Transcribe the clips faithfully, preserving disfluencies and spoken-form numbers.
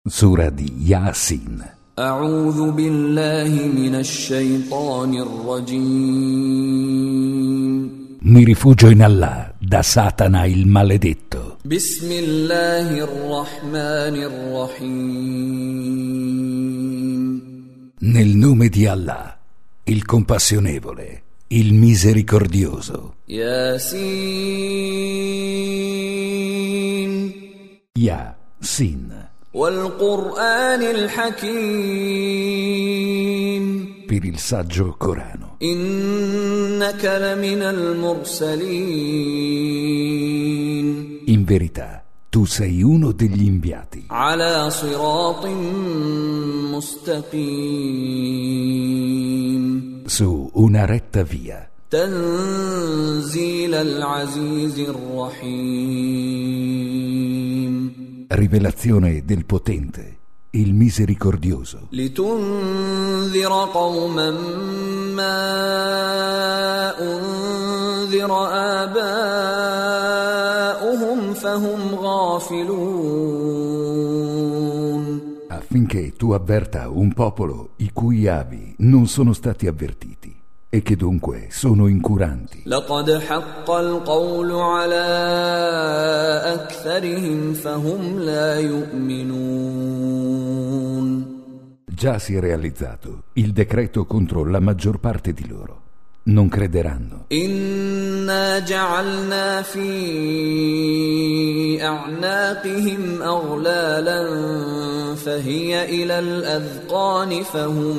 Sura di Yasin. أعوذ بالله من الشيطان الرجيم. Mi rifugio in Allah da Satana il maledetto. بسم الله الرحمن الرحيم. Nel nome di Allah, il compassionevole, il misericordioso. ياسين Yasin. والقرآن الحكيم. Per il saggio Corano. إنك لمن المرسلين. In verità, tu sei uno degli inviati على صراط مستقيم. su una retta via. تنزيل العزيز الرحيم. Rivelazione del potente, il misericordioso. لتنذر قوما ما أنذر آباؤهم فهم غافلون. Affinché tu avverta un popolo i cui avi non sono stati avvertiti e che dunque sono incuranti. لقد حق القول على أكثرهم فهم لا يؤمنون. Già si è realizzato il decreto contro la maggior parte di loro. Non crederanno. إنا جعلنا في أعناقهم أغلالا فهي إلى الأذقان فهم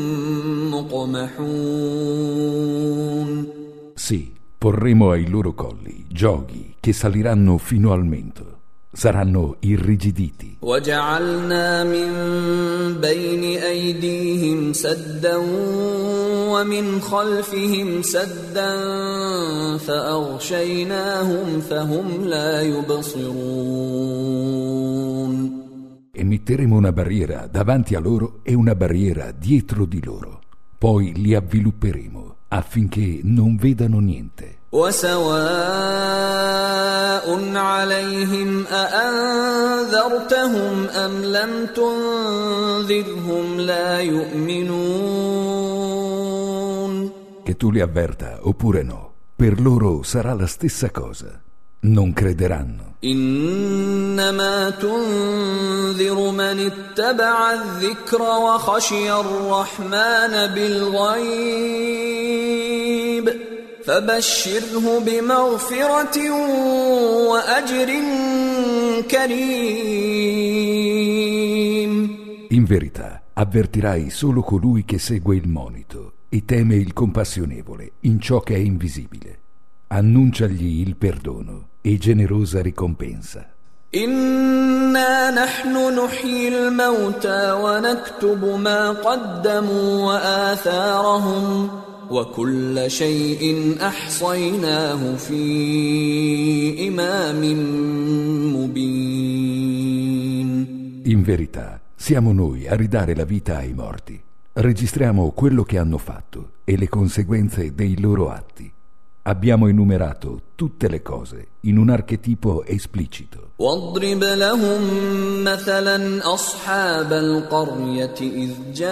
مقمحون. Sì, porremo ai loro colli gioghi che saliranno fino al mento. Saranno irrigiditi. وجعلنا من بين أيديهم سدا ومن خلفهم سدا فأغشيناهم فهم لا يبصرون. E metteremo una barriera davanti a loro e una barriera dietro di loro. Poi li avvilupperemo affinché non vedano niente. وسواء عليهم أأنذرتهم أم لم تنذرهم لا يؤمنون. Che tu li avverta oppure no, per loro sarà la stessa cosa. Non crederanno. إنما تنذر من اتبع الذكر وخشي الرحمن بالغيب فبشره بمغفرة وأجر كريم. In verità, avvertirai solo colui che segue il monito e teme il compassionevole in ciò che è invisibile. Annunciagli il perdono e generosa ricompensa. إنا نحن نحيي الموتى ونكتب ما قدموا وآثارهم وكل شيء أحصيناه في إمام مبين. In verità, siamo noi a ridare la vita ai morti. Registriamo quello che hanno fatto e le conseguenze dei loro atti. Abbiamo enumerato tutte le cose in un archetipo esplicito. واضرب لهم مثلا أصحاب القرية إذ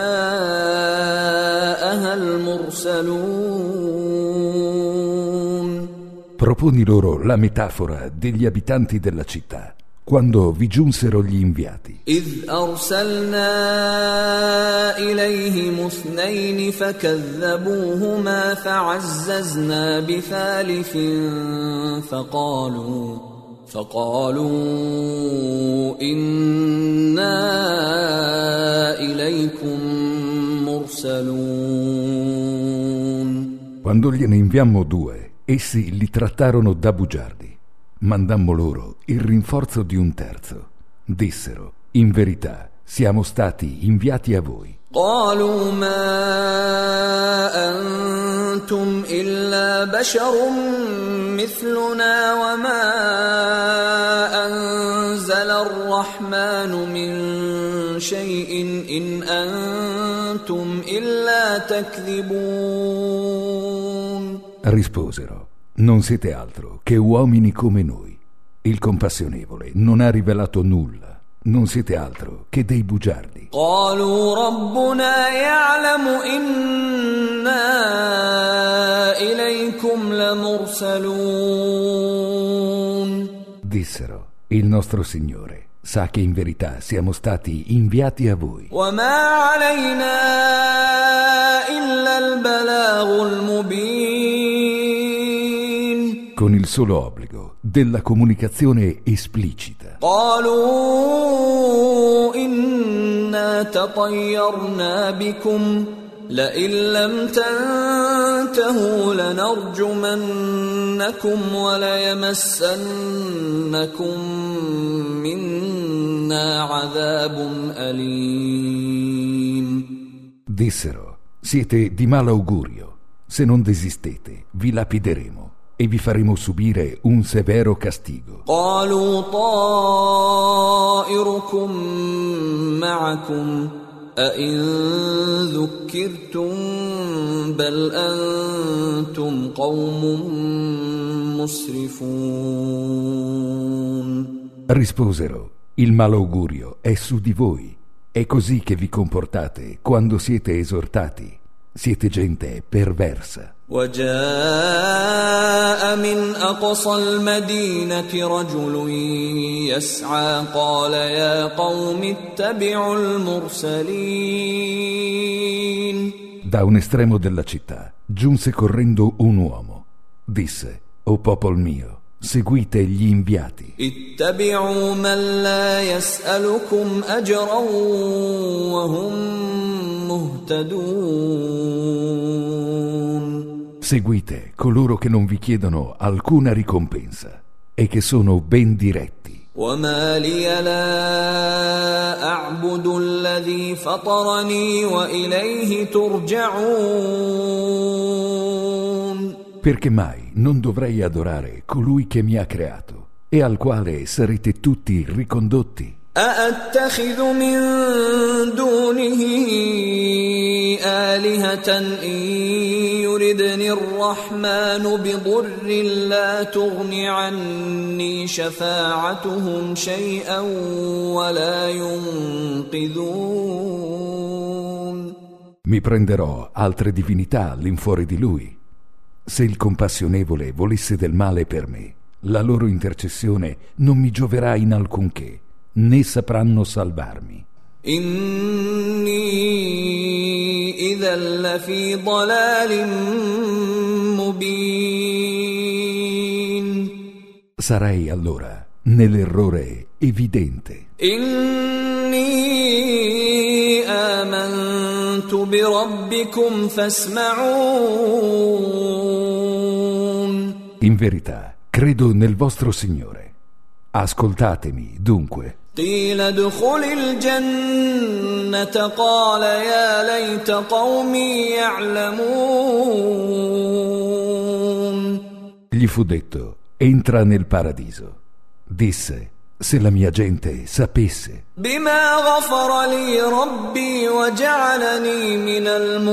جاءها المرسلون. Proponi loro la metafora degli abitanti della città quando vi giunsero gli inviati. إذ أرسلنا إليهم اثنين فكذبوهما فعززنا بثالث فقالوا فقالوا إنا إليكم مرسلون. Quando gliene inviammo due, essi li trattarono da bugiardi. Mandammo loro il rinforzo di un terzo. Dissero: in verità siamo stati inviati a voi. قالوا ما أنتم إلا بشر مثلنا وما أنزل الرحمن من شيء إن أنتم إلا تكذبون. Risposero: non siete altro che uomini come noi. Il compassionevole non ha rivelato nulla, non siete altro che dei bugiardi. قالوا ربنا يعلم إنا إليكم لمرسلون. Dissero, il nostro Signore sa che in verità siamo stati inviati a voi. وما علينا إلا البلاغ المبين. Con il solo obbligo della comunicazione esplicita. قالوا إنا تطيرنا بكم لئن لم تنتهوا لنرجمنكم وليمسنكم منا عذاب أليم. Dissero, siete di malaugurio. Se non desistete, vi lapideremo e vi faremo subire un severo castigo. قالوا طائركم معكم أئن ذكرتم بل أنتم قوم مسرفون. Risposero, il malaugurio è su di voi. È così che vi comportate quando siete esortati. Siete gente perversa. وجاء من أقصى المدينة رجل يسعى قال يا قوم اتبعوا المرسلين. Da un estremo della città giunse correndo un uomo. Disse, o popol mio, seguite gli inviati. اتبعوا من لا يسألكم أجرا وهم مهتدون. Seguite coloro che non vi chiedono alcuna ricompensa e che sono ben diretti. وما لي لا أعبد الذي فطرني وإليه ترجعون. Perché mai non dovrei adorare colui che mi ha creato e al quale sarete tutti ricondotti? أأتخذ من دونه آلهة إن يردني الرحمن بضر لا تغن عني شفاعتهم شيئا ولا ينقذون. Mi prenderò altre divinità all'infuori di lui. Se il compassionevole volesse del male per me, la loro intercessione non mi gioverà in alcunché, né sapranno salvarmi. إني إذا لفي ضلال مبين. Sarei allora nell'errore evidente. إني آمنت بربكم فاسمعون. In verità, credo nel vostro Signore. Ascoltatemi, dunque. قيل ادخل الجنة قال يا ليت قومي يعلمون. Gli fu detto, entra nel paradiso. Disse, se la mia gente sapesse. بما غفر لي ربي وجعلني من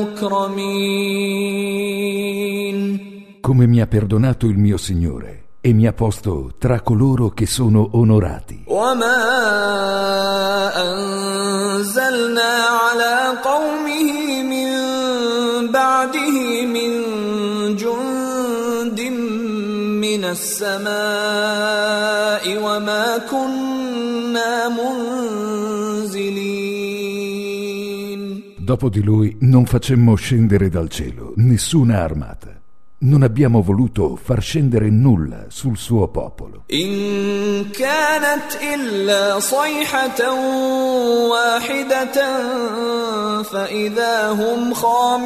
المكرمين. Come mi ha perdonato il mio Signore e mi ha posto tra coloro che sono onorati. وما أنزلنا على قومه من بعده من جند من السماء وما كنا منزلين. Dopo di lui non facemmo scendere dal cielo nessuna armata. Non abbiamo voluto far scendere nulla sul suo popolo. إن كانت إلا صيحة واحدة فإذا هم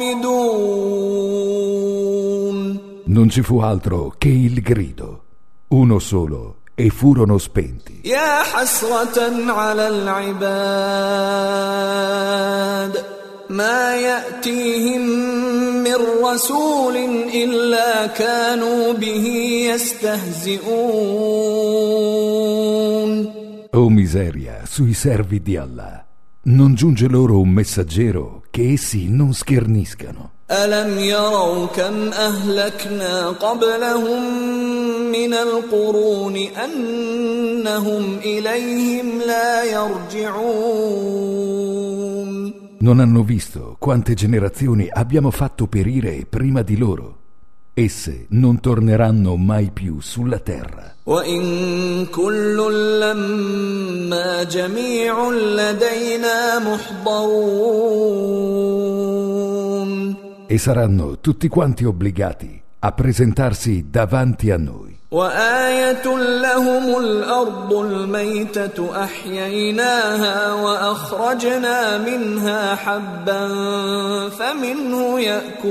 خامدون. Non ci fu altro che il grido, uno solo, e furono spenti. يا حسرة على العباد ما يأتيهم من رسول إلا كانوا به يستهزئون. Oh miseria sui servi di Allah! Non giunge loro un messaggero che essi non scherniscano. ألم يروا كم أهلكنا قبلهم من القرون أنهم إليهم لا يرجعون. Non hanno visto quante generazioni abbiamo fatto perire prima di loro. Esse non torneranno mai più sulla terra. وإن كل لما جميع لدينا محضرون. E saranno tutti quanti obbligati a presentarsi davanti a noi. وآية لهم الأرض الميتة أحييناها وأخرجنا منها حبا فمنه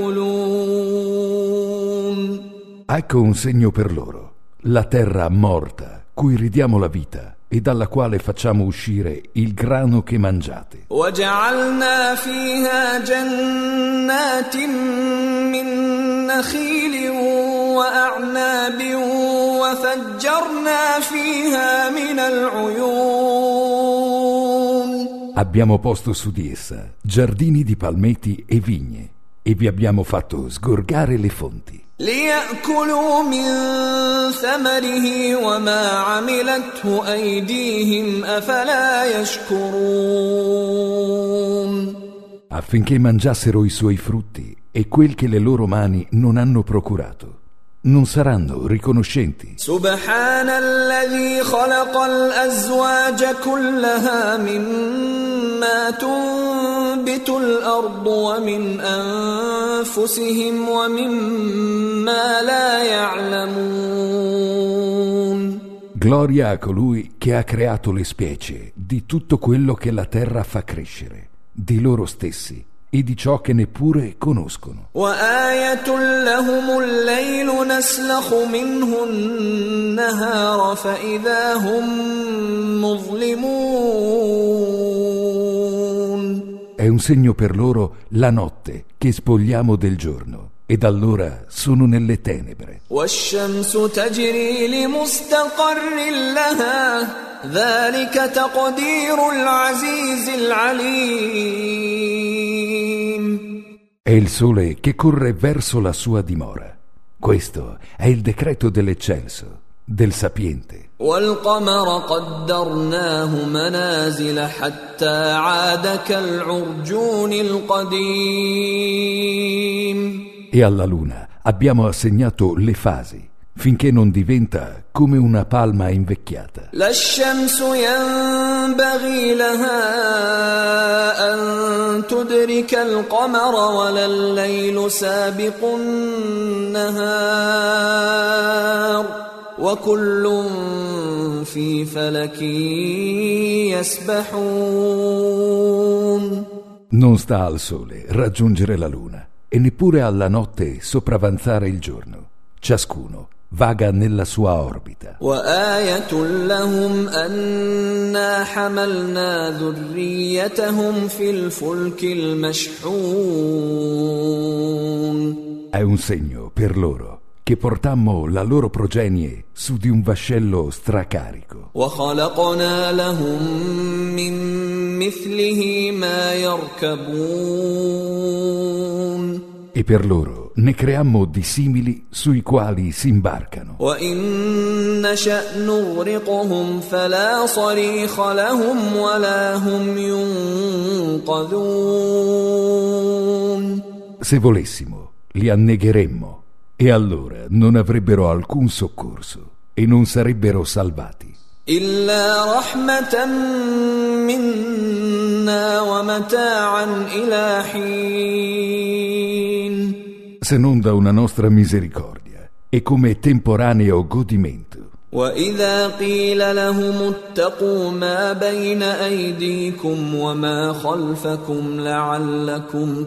يأكلون. Ecco un segno per loro, la terra morta, cui ridiamo la vita e dalla quale facciamo uscire il grano che mangiate. وجعلنا فيها جنات من نخيل وأعناب وفجرنا فيها من العيون. Abbiamo posto su di essa giardini di palmeti e vigne e vi abbiamo fatto sgorgare le fonti. ليأكلوا من ثمره وما عملته أيديهم أفلا يشكرون. Affinché mangiassero i suoi frutti e quel che le loro mani non hanno procurato. Non saranno riconoscenti. سبحان الذي خلق الأزواج كلها مما تنبت الأرض ومن أنفسهم ومما لا يعلمون. Gloria a colui che ha creato le specie di tutto quello che la terra fa crescere, di loro stessi e di ciò che neppure conoscono. وآية لهم الليل نسلخ منه النهار فإذا هم مظلمون. È un segno per loro la notte che spogliamo del giorno ed allora sono nelle tenebre. والشمس تجري لمستقر لها ذلك تقدير العزيز العليم. È il sole che corre verso la sua dimora. Questo è il decreto dell'eccelso, del sapiente. والقمر قدرناه منازل حتى عاد كالعرجون القديم. E alla luna abbiamo assegnato le fasi, finché non diventa come una palma invecchiata. لا الشمس ينبغي لها أن تدرك القمر ولا الليل سابق النهار وكل في فلك يسبحون. Non sta al sole raggiungere la luna e neppure alla notte sopravanzare il giorno. Ciascuno vaga nella sua orbita. وآية لهم أنا حملنا ذريتهم في الفلك المشحون. È un segno per loro che portammo la loro progenie su di un vascello stracarico. وخلقنا لهم من مثله ما يركبون. E per loro ne creammo di simili sui quali si imbarcano. وإن نشأ نغرقهم فلا صريخ لهم ولا هم ينقذون. Se volessimo, li annegheremmo e allora non avrebbero alcun soccorso e non sarebbero salvati. إلا رحمة منا ومتاعا إلى حين. Se non da una nostra misericordia e come temporaneo godimento. وإذا قيل لهم اتقوا ما بين أيديكم وما خلفكم لعلكم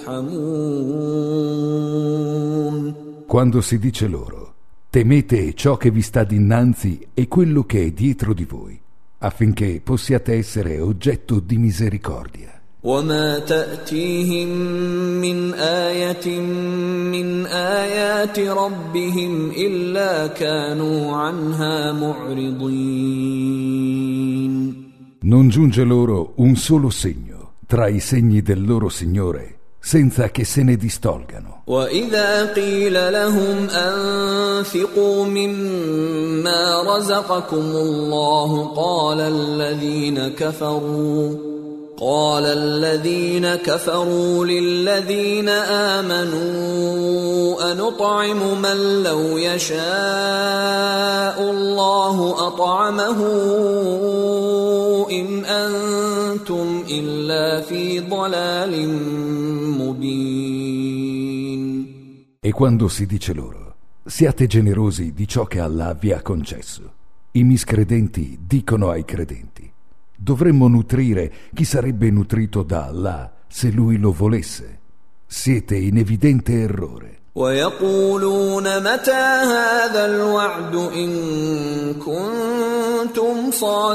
ترحمون. Quando si dice loro, temete ciò che vi sta dinanzi e quello che è dietro di voi, affinché possiate essere oggetto di misericordia. وما تأتيهم من آية من آيات ربهم إلا كانوا عنها معرضين. Non giunge loro un solo segno tra i segni del loro Signore senza che se ne distolgano. وَإِذَا قِيلَ لَهُمْ أَنفِقُوا مِمَّا رَزَقَكُمُ اللَّهُ قَالَ الَّذِينَ كَفَرُوا قال الذين كفروا للذين آمنوا أنطعم من لو يشاء الله أطعمه إن أنتم إلا في ضلال مبين. E quando si dice loro, siate generosi di ciò che Allah vi ha concesso, i miscredenti dicono ai credenti, dovremmo nutrire chi sarebbe nutrito da Allah se Lui lo volesse. Siete in evidente errore. وَيَقُولُونَ مَتَى هَذَا الْوَعْدُ إِن كُنتُمْ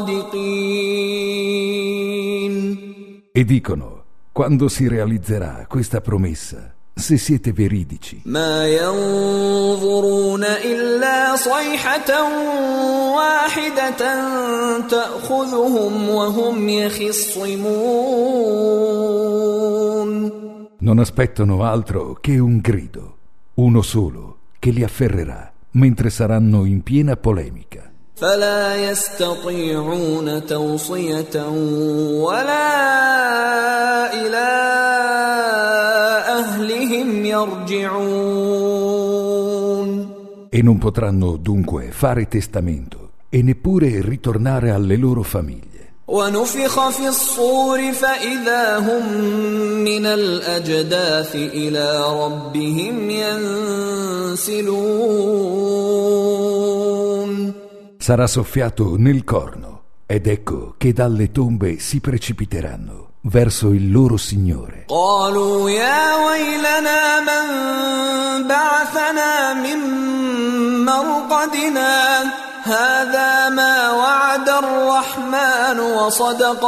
صَادِقِينَ. E dicono, quando si realizzerà questa promessa, se siete veridici. ما ينظرون إلا صيحة واحدة تأخذهم وهم يخصمون. Non aspettano altro che un grido, uno solo, che li afferrerà mentre saranno in piena polemica. فلا يستطيعون توصية ولا إلى أهلهم يرجعون. E non potranno dunque fare testamento e neppure ritornare alle loro famiglie. ونفخ في الصور فإذا هم من الأجداث إلى ربهم ينسلون. Sarà soffiato nel corno, ed ecco che dalle tombe si precipiteranno verso il loro Signore. قالوا يا ويلنا من بعثنا من مرقدنا هذا ما وعد الرحمن وصدق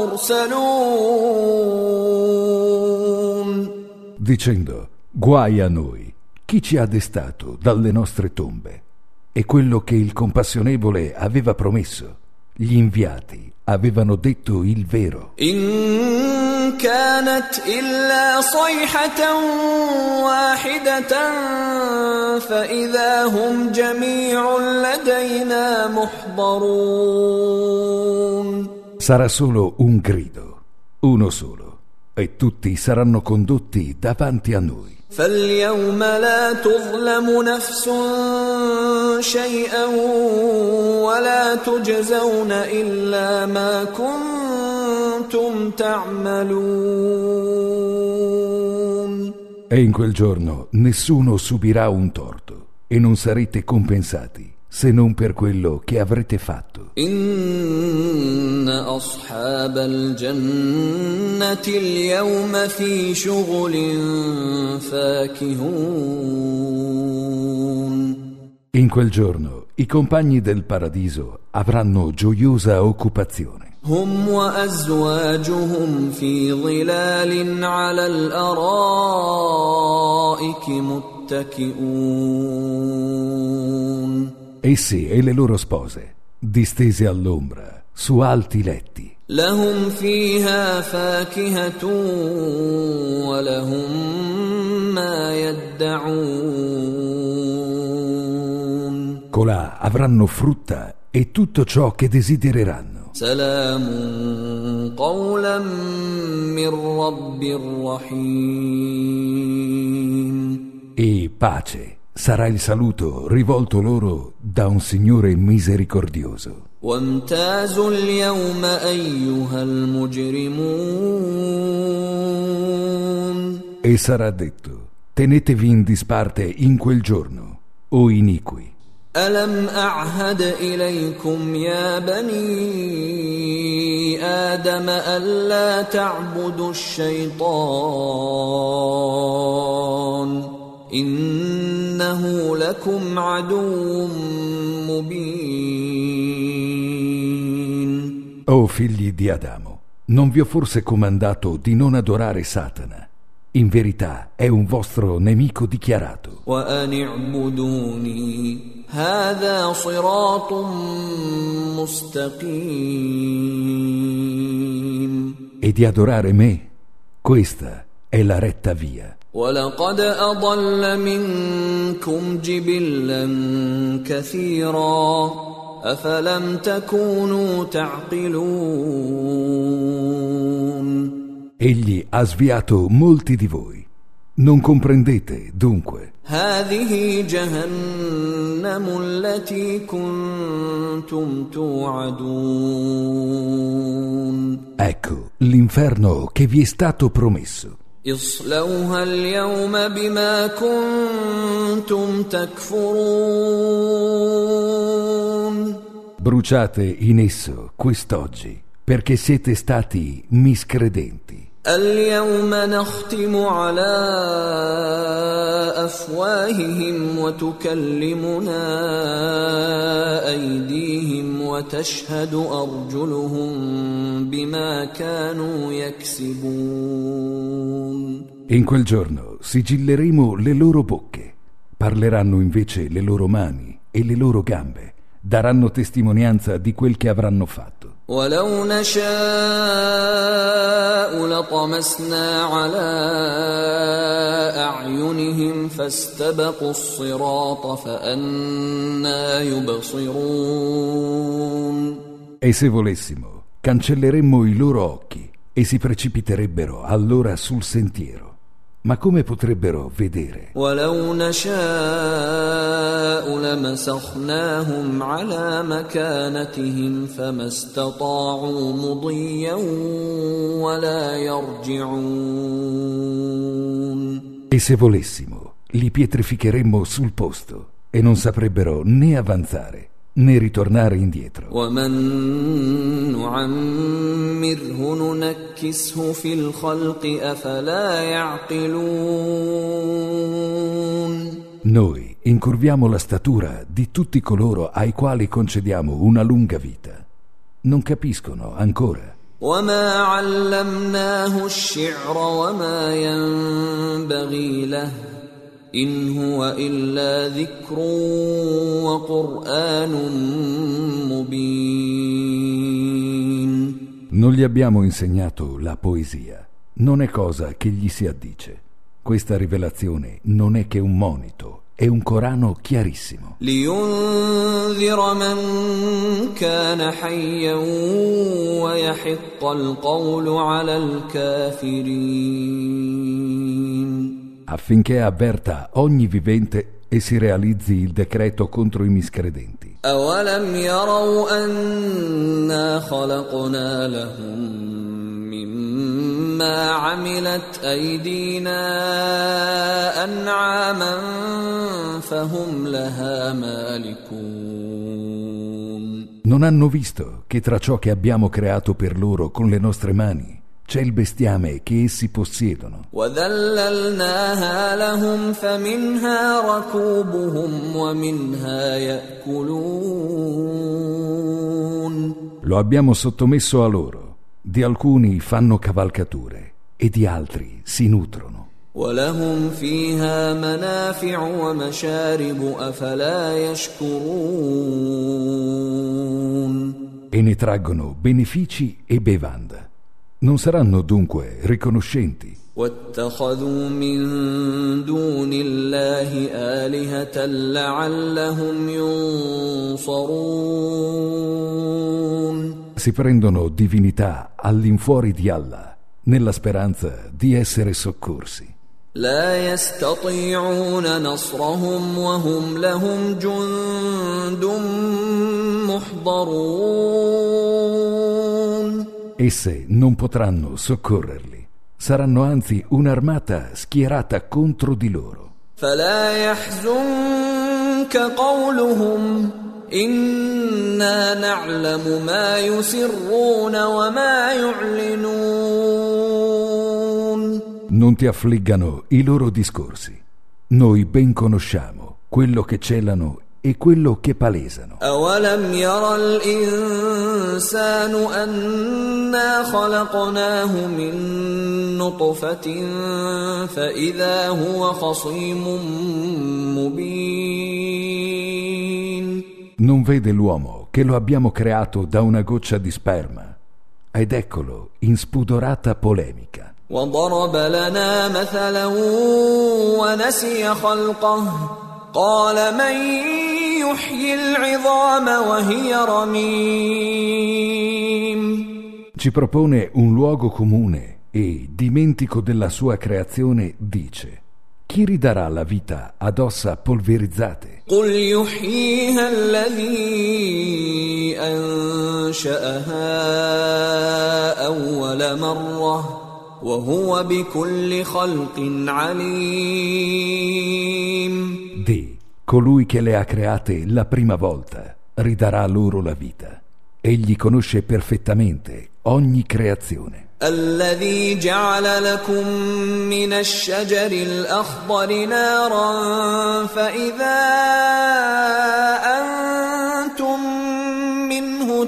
المرسلون. Dicendo, guai a noi, chi ci ha destato dalle nostre tombe? E quello che il compassionevole aveva promesso, gli inviati avevano detto il vero. إن كانت إلا صيحة واحدة فإذا هم جميع لدينا محضرون. Sarà solo un grido, uno solo, e tutti saranno condotti davanti a noi. فاليوم لا تظلم نفس شيئا ولا تجزون إلا ما كنتم تعملون. E in quel giorno nessuno subirà un torto e non sarete compensati se non per quello che avrete fatto. إن أصحاب الجنة اليوم في شغل فاكهون. In quel giorno i compagni del paradiso avranno gioiosa occupazione. هم وأزواجهم في ظلال على الأرائك متكئون. Essi e le loro spose, distese all'ombra, su alti letti. لهم فيها فاكهة ولهم ما يدعون. Colà avranno frutta e tutto ciò che desidereranno. سلام قولا من رب رحيم. E pace sarà il saluto rivolto loro da un Signore misericordioso. وامتازوا اليوم أيها المجرمون. E sarà detto, tenetevi in disparte in quel giorno, o iniqui. ألم أعهد إليكم يا بني آدم ألا تعبدوا الشيطان إنه لكم عدو مبين. O figli di Adamo, non vi ho forse comandato di non adorare Satana? In verità è un vostro nemico dichiarato. وأن اعبدوني هذا صراط مستقيم. E di adorare me, questa è la retta via. ولقد أضل منكم جبلا كثيرا أفلم تكونوا تعقلون. Egli ha sviato molti di voi. Non comprendete, dunque. هذه جهنم التي كنتم توعدون. Ecco l'inferno che vi è stato promesso. اصلوها اليوم بما كنتم تكفرون. Bruciate in esso quest'oggi, perché siete stati miscredenti. اليوم نختم على أفواههم وتكلمنا أيديهم وتشهد أرجلهم بما كانوا يكسبون. In quel giorno sigilleremo le loro bocche, parleranno invece le loro mani e le loro gambe, daranno testimonianza di quel che avranno fatto. ولو نشاء لطمسنا على أعينهم فاستبقوا الصراط فأنى يبصرون. E se volessimo, cancelleremmo i loro occhi e si precipiterebbero allora sul sentiero. Ma come potrebbero vedere? ولو نشاء لمسخناهم على مكانتهم فما استطاعوا مضيا ولا يرجعون. E se volessimo, li pietrificheremmo sul posto e non saprebbero né avanzare né ritornare indietro. ومن نعمره ننكسه في الخلق أفلا يعقلون. Noi incurviamo la statura di tutti coloro ai quali concediamo una lunga vita. Non capiscono ancora. وما علمناه الشعر وما ينبغي له إن هو إلا ذكر وقرآن مبين. Non gli abbiamo insegnato la poesia. Non è cosa che gli si addice. Questa rivelazione non è che un monito, è un Corano chiarissimo. لينذر من كان حيا ويحق القول على الكافرين. Affinché avverta ogni vivente e si realizzi il decreto contro i miscredenti. أولم يروا أنا خلقنا لهم مما عملت أيدينا أنعاما فهم لها مالكون. Non hanno visto che tra ciò che abbiamo creato per loro con le nostre mani c'è il bestiame che essi possiedono. وذللناها لهم فمنها ركوبهم ومنها يأكلون. Lo abbiamo sottomesso a loro. Di alcuni fanno cavalcature e di altri si nutrono. ولهم فيها منافع ومشارب أفلا يشكرون. E ne traggono benefici e bevanda. Non saranno dunque riconoscenti. واتخذوا من دون الله آلهة لعلهم ينصرون. Si prendono divinità all'infuori di Allah, nella speranza di essere soccorsi. لا يستطيعون نصرهم وهم لهم جند محضرون. Esse non potranno soccorrerli, saranno anzi un'armata schierata contro di loro. فلا يحزنك قولهم إنا نعلم ما يسرون وما يعلنون. Non ti affliggano i loro discorsi. Noi ben conosciamo quello che celano e quello che palesano. أولم ير الإنسان أنا خلقناه من نطفة فإذا هو خصيم مبين. Non vede l'uomo che lo abbiamo creato da una goccia di sperma, ed eccolo in spudorata polemica. وضرب لنا مثلا ونسي خلقه قال من يحيي العظام وهي رميم. Ci propone un luogo comune e, dimentico della sua creazione, dice: chi ridarà la vita ad ossa polverizzate? قل يحييها الذي أنشأها أول مرة وهو بكل خلق عليم. Di, colui che le ha create la prima volta ridarà loro la vita. Egli conosce perfettamente ogni creazione. الذي جعل لكم من الشجر الأخضر نارا فإذا أنتم منه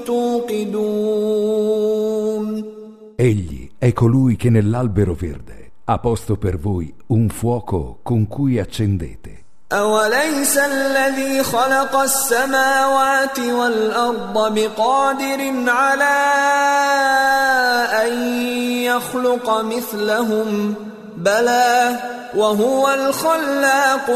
توقدون. Egli è colui che nell'albero verde ha posto per voi un fuoco con cui accendete. أوليس الذي خلق السماوات والأرض بقادر على أن يخلق مثلهم بلى وهو الخلاق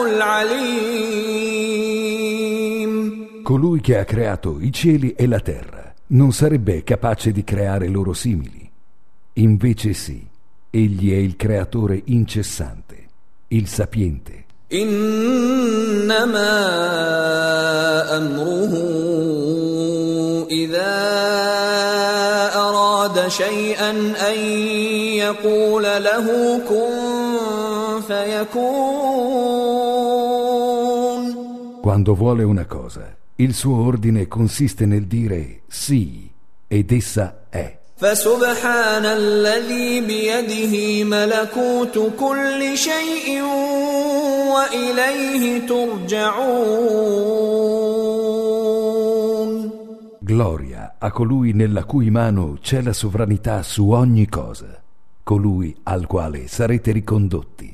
العليم. Colui che ha creato i cieli e la terra non sarebbe capace di creare loro simili. Invece sì, egli è il creatore incessante, il sapiente. إنما أمره إذا أراد شيئا أن يقول له كن فيكون. Quando vuole una cosa, il suo ordine consiste nel dire sì, ed essa è. فسبحان الذي بيده ملكوت كل شيء وإليه ترجعون. Gloria a colui nella cui mano c'è la sovranità su ogni cosa, colui al quale sarete ricondotti.